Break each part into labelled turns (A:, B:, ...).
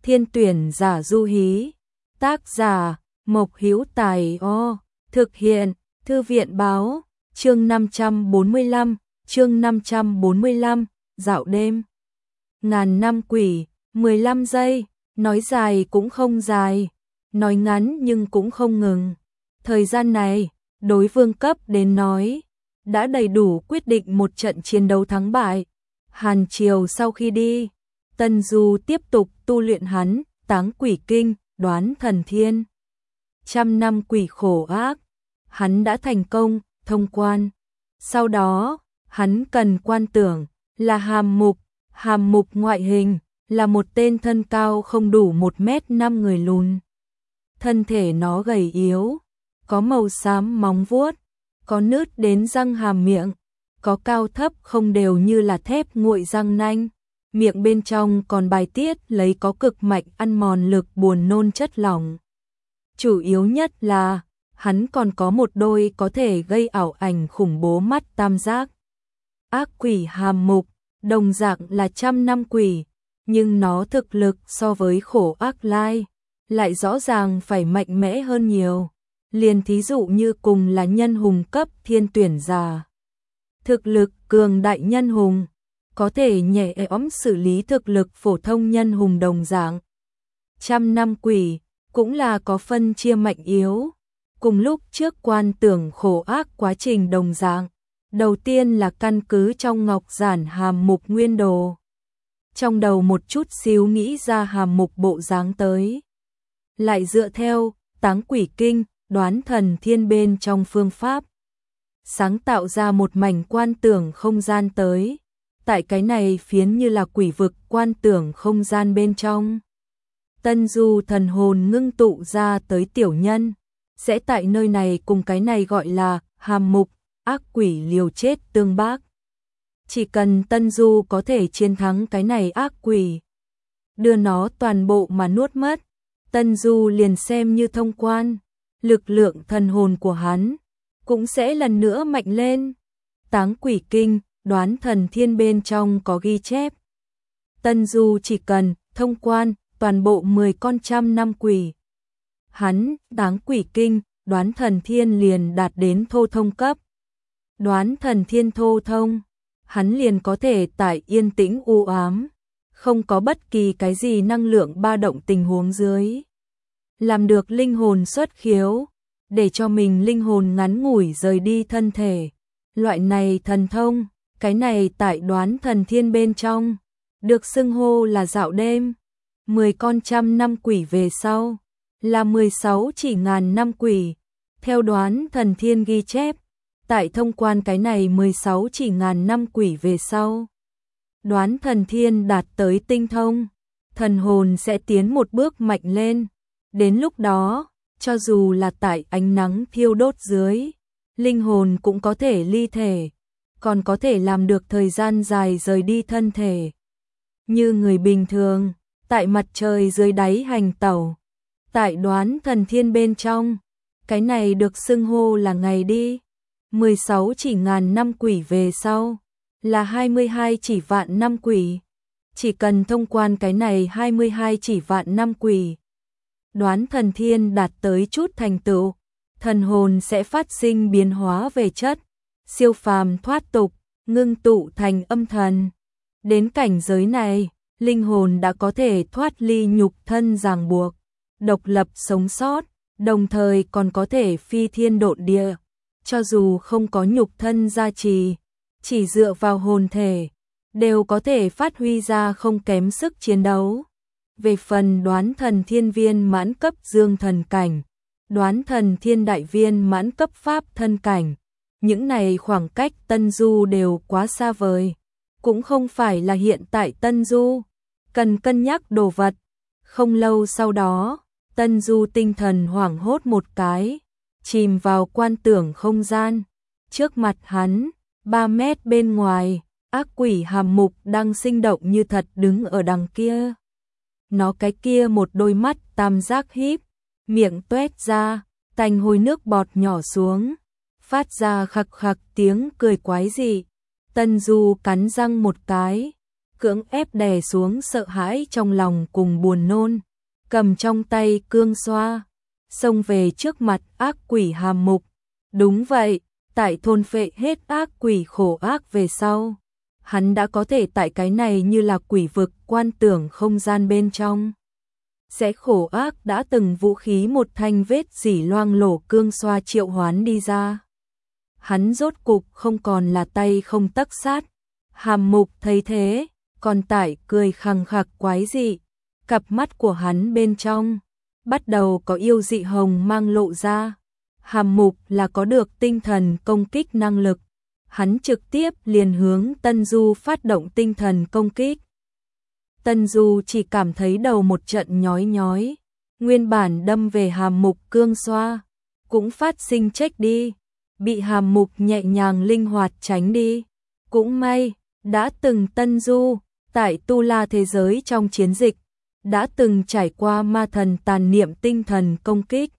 A: Thiên tuyển giả du hí. Tác giả Mộc Hữu Tài. Thực hiện Thư viện báo. Chương 545, dạo đêm. Ngàn năm quỷ, 15 giây, nói dài cũng không dài, nói ngắn nhưng cũng không ngừng. Thời gian này, đối vương cấp đến nói, đã đầy đủ quyết định một trận chiến đấu thắng bại. Hàn Triều sau khi đi, Tân Du tiếp tục tu luyện hắn, Táng Quỷ Kinh, Đoán Thần Thiên. Trăm năm quỷ khổ ác, hắn đã thành công, thông quan. Sau đó, hắn cần quan tưởng, là Hàm Mục ngoại hình, là một tên thân cao không đủ 1m5 người lùn. Thân thể nó gầy yếu, có màu xám móng vuốt, có nứt đến răng hàm miệng, có cao thấp không đều như là thép nguội răng nanh. Miệng bên trong còn bài tiết lấy có cực mạnh ăn mòn lực buồn nôn chất lỏng. Chủ yếu nhất là, hắn còn có một đôi có thể gây ảo ảnh khủng bố mắt tam giác. Ác quỷ Hàm Mục, đồng dạng là trăm năm quỷ, nhưng nó thực lực so với khổ ác lai, lại rõ ràng phải mạnh mẽ hơn nhiều. Liền thí dụ như cùng là nhân hùng cấp thiên tuyển giả. Thực lực cường đại nhân hùng, có thể nhẹ ẵm xử lý thực lực phổ thông nhân hùng đồng dạng. Trăm năm quỷ, cũng là có phân chia mạnh yếu. Cùng lúc trước quan tưởng khổ ác quá trình đồng dạng. Đầu tiên là căn cứ trong ngọc giản Hàm Mục nguyên đồ. Trong đầu một chút xíu nghĩ ra Hàm Mục bộ dáng tới. Lại dựa theo Táng Quỷ Kinh, Đoán Thần Thiên bên trong phương pháp. Sáng tạo ra một mảnh quan tưởng không gian tới. Tại cái này phiến như là quỷ vực quan tưởng không gian bên trong. Tân Du thần hồn ngưng tụ ra tới tiểu nhân. Sẽ tại nơi này cùng cái này gọi là Hàm Mục, ác quỷ liều chết tương bác. Chỉ cần Tân Du có thể chiến thắng cái này ác quỷ, đưa nó toàn bộ mà nuốt mất, Tân Du liền xem như thông quan, lực lượng thần hồn của hắn cũng sẽ lần nữa mạnh lên. Táng Quỷ Kinh, Đoán Thần Thiên bên trong có ghi chép. Tân Du chỉ cần thông quan toàn bộ 10 con trăm năm quỷ, hắn, Táng Quỷ Kinh, Đoán Thần Thiên liền đạt đến thô thông cấp. Đoán Thần Thiên thô thông, hắn liền có thể tại yên tĩnh u ám, không có bất kỳ cái gì năng lượng ba động tình huống dưới. Làm được linh hồn xuất khiếu, để cho mình linh hồn ngắn ngủi rời đi thân thể. Loại này thần thông, cái này tại Đoán Thần Thiên bên trong, được xưng hô là dạo đêm. 10 con trăm năm quỷ về sau, là 16 chỉ ngàn năm quỷ. Theo Đoán Thần Thiên ghi chép, tại thông quan cái này 16 chỉ ngàn năm quỷ về sau, Đoán Thần Thiên đạt tới tinh thông, thần hồn sẽ tiến một bước mạnh lên. Đến lúc đó, cho dù là tại ánh nắng thiêu đốt dưới, linh hồn cũng có thể ly thể, còn có thể làm được thời gian dài rời đi thân thể. Như người bình thường, tại mặt trời dưới đáy hành tẩu, tại Đoán Thần Thiên bên trong, cái này được xưng hô là ngày đi. 16 chỉ ngàn năm quỷ về sau, là 22 chỉ vạn năm quỷ. Chỉ cần thông quan cái này 22 chỉ vạn năm quỷ, Đoán Thần Thiên đạt tới chút thành tựu, thần hồn sẽ phát sinh biến hóa về chất, siêu phàm thoát tục, ngưng tụ thành âm thần. Đến cảnh giới này, linh hồn đã có thể thoát ly nhục thân ràng buộc, độc lập sống sót, đồng thời còn có thể phi thiên độn địa. Cho dù không có nhục thân gia trì, chỉ dựa vào hồn thể, đều có thể phát huy ra không kém sức chiến đấu. Về phần Đoán Thần Thiên viên mãn cấp dương thần cảnh, Đoán Thần Thiên đại viên mãn cấp pháp thân cảnh, những này khoảng cách Tân Du đều quá xa vời, cũng không phải là hiện tại Tân Du cần cân nhắc đồ vật. Không lâu sau đó, Tân Du tinh thần hoảng hốt một cái, chìm vào quan tưởng không gian. Trước mặt hắn, 3 mét bên ngoài, ác quỷ Hàm Mục đang sinh động như thật đứng ở đằng kia. Nó cái kia một đôi mắt tam giác híp, miệng tuét ra, tanh hôi nước bọt nhỏ xuống, phát ra khặc khặc tiếng cười quái dị. Tân Du cắn răng một cái, cưỡng ép đè xuống sợ hãi trong lòng cùng buồn nôn, cầm trong tay cương xoa, xông về trước mặt ác quỷ Hàm Mục. Đúng vậy, tại thôn phệ hết ác quỷ khổ ác về sau, hắn đã có thể tại cái này như là quỷ vực quan tưởng không gian bên trong. Sẽ khổ ác đã từng vũ khí một thanh vết dỉ loang lổ cương xoa triệu hoán đi ra. Hắn rốt cục không còn là tay không tấc sát. Hàm Mục thấy thế, còn tại cười khằng khặc quái dị. Cặp mắt của hắn bên trong bắt đầu có yêu dị hồng mang lộ ra. Hàm Mục là có được tinh thần công kích năng lực. Hắn trực tiếp liền hướng Tân Du phát động tinh thần công kích. Tân Du chỉ cảm thấy đầu một trận nhói nhói, nguyên bản đâm về Hàm Mục cương xoa, cũng phát sinh trách đi, bị Hàm Mục nhẹ nhàng linh hoạt tránh đi. Cũng may, đã từng Tân Du, tại Tu La thế giới trong chiến dịch, đã từng trải qua ma thần tàn niệm tinh thần công kích.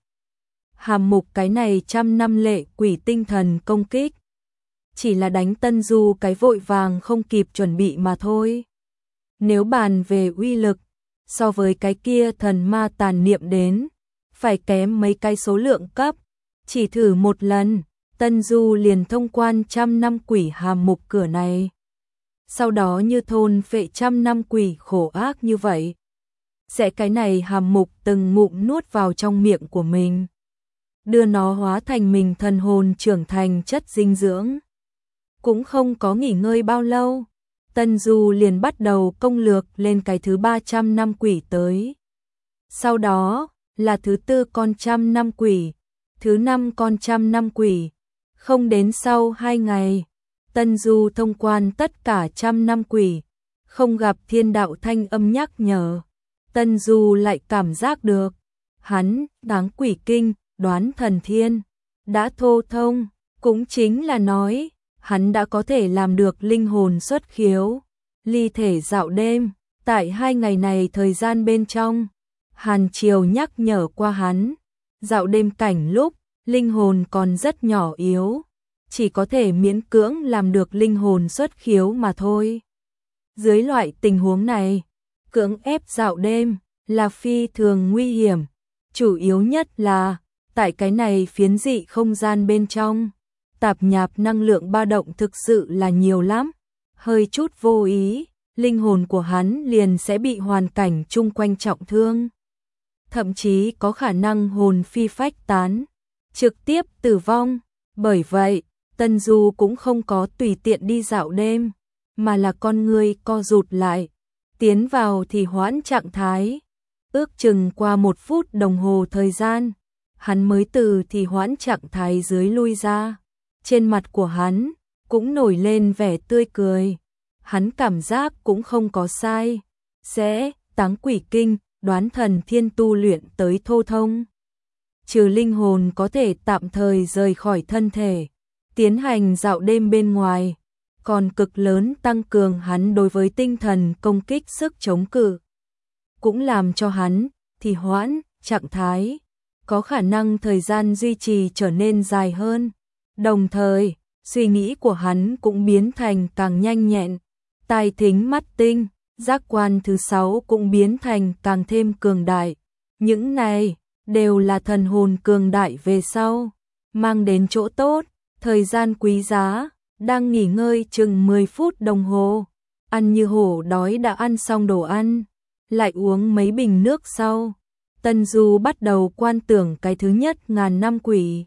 A: Hàm Mục cái này 100 năm lệ quỷ tinh thần công kích, chỉ là đánh Tân Du cái vội vàng không kịp chuẩn bị mà thôi. Nếu bàn về uy lực, so với cái kia thần ma tàn niệm đến, phải kém mấy cái số lượng cấp. Chỉ thử một lần, Tân Du liền thông quan 100 năm quỷ Hàm Mục cửa này. Sau đó như thôn phệ 100 năm quỷ khổ ác như vậy. Sẽ cái này Hàm Mục từng ngụm nuốt vào trong miệng của mình, đưa nó hóa thành mình thần hồn trưởng thành chất dinh dưỡng. Cũng không có nghỉ ngơi bao lâu, Tân Du liền bắt đầu công lược lên cái thứ 300 năm quỷ tới. Sau đó là thứ 4 con 100 năm quỷ, thứ 5 con 100 năm quỷ. Không đến sau 2 ngày, Tân Du thông quan tất cả 100 năm quỷ, không gặp thiên đạo thanh âm nhắc nhở. Tân Du lại cảm giác được, hắn, đáng quỷ kinh, đoán thần thiên, đã thô thông, cũng chính là nói, hắn đã có thể làm được linh hồn xuất khiếu, ly thể dạo đêm. Tại 2 ngày này thời gian bên trong, Hàn Triều nhắc nhở qua hắn, dạo đêm cảnh lúc, linh hồn còn rất nhỏ yếu, chỉ có thể miễn cưỡng làm được linh hồn xuất khiếu mà thôi. Dưới loại tình huống này, cưỡng ép dạo đêm là phi thường nguy hiểm, chủ yếu nhất là tại cái này phiến dị không gian bên trong, tạp nhạp năng lượng ba động thực sự là nhiều lắm, hơi chút vô ý, linh hồn của hắn liền sẽ bị hoàn cảnh chung quanh trọng thương, thậm chí có khả năng hồn phi phách tán, trực tiếp tử vong. Bởi vậy, Tân Du cũng không có tùy tiện đi dạo đêm, mà là con người co rụt lại, tiến vào thì hoãn trạng thái. Ước chừng qua 1 phút đồng hồ thời gian, hắn mới từ thì hoãn trạng thái dưới lui ra. Trên mặt của hắn cũng nổi lên vẻ tươi cười. Hắn cảm giác cũng không có sai, sẽ táng quỷ kinh, đoán thần thiên tu luyện tới thô thông. Trừ linh hồn có thể tạm thời rời khỏi thân thể, tiến hành dạo đêm bên ngoài, còn cực lớn tăng cường hắn đối với tinh thần công kích sức chống cự. Cũng làm cho hắn thì hoãn trạng thái, có khả năng thời gian duy trì trở nên dài hơn. Đồng thời, suy nghĩ của hắn cũng biến thành càng nhanh nhẹn, tai thính mắt tinh, giác quan thứ 6 cũng biến thành càng thêm cường đại. Những này đều là thần hồn cường đại về sau, mang đến chỗ tốt. Thời gian quý giá, đang nghỉ ngơi chừng 10 phút đồng hồ, ăn như hổ đói đã ăn xong đồ ăn, lại uống mấy bình nước sau. Tân Du bắt đầu quan tưởng cái thứ nhất 1000 năm quỷ.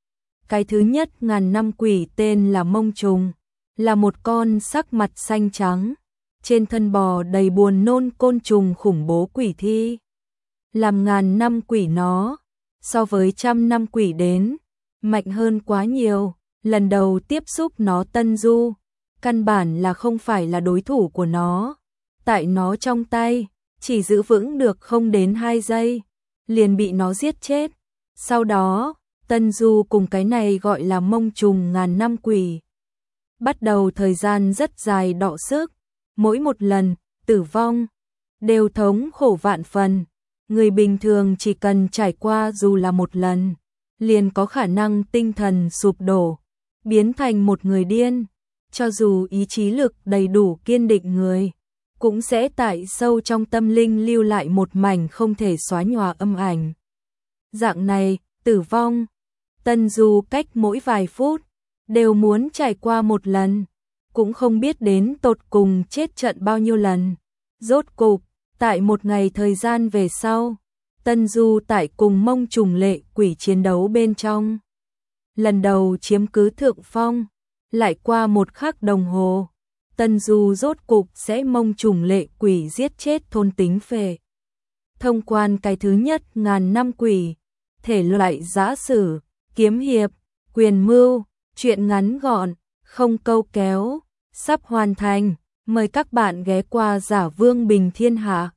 A: Cái thứ nhất 1000 năm quỷ tên là Mông Trùng, là một con sắc mặt xanh trắng, trên thân bò đầy buồn nôn côn trùng khủng bố quỷ thi. Làm 1000 năm quỷ nó, so với 100 năm quỷ đến, mạnh hơn quá nhiều. Lần đầu tiếp xúc nó Tân Du, căn bản là không phải là đối thủ của nó. Tại nó trong tay, chỉ giữ vững được không đến 2 giây, liền bị nó giết chết. Sau đó, Tân Du cùng cái này gọi là Mông Trùng 1000 năm quỷ, bắt đầu thời gian rất dài đọ sức, mỗi một lần tử vong đều thống khổ vạn phần. Người bình thường chỉ cần trải qua dù là một lần, liền có khả năng tinh thần sụp đổ, biến thành một người điên. Cho dù ý chí lực đầy đủ kiên định người, cũng sẽ tại sâu trong tâm linh lưu lại một mảnh không thể xóa nhòa âm ảnh. Dạng này, tử vong, Tân Du cách mỗi vài phút, đều muốn trải qua một lần, cũng không biết đến tột cùng chết trận bao nhiêu lần. Rốt cục, tại một ngày thời gian về sau, Tân Du tại cùng Mông Trùng Lệ Quỷ chiến đấu bên trong. Lần đầu chiếm cứ thượng phong, lại qua một khắc đồng hồ, Tân Du rốt cục sẽ Mông Trùng Lệ Quỷ giết chết thôn Tính Phệ. Thông quan cái thứ nhất ngàn năm quỷ, thể loại giã sử, kiếm hiệp, quyền mưu, truyện ngắn gọn, không câu kéo, sắp hoàn thành, mời các bạn ghé qua Giả Vương Bình Thiên Hạ.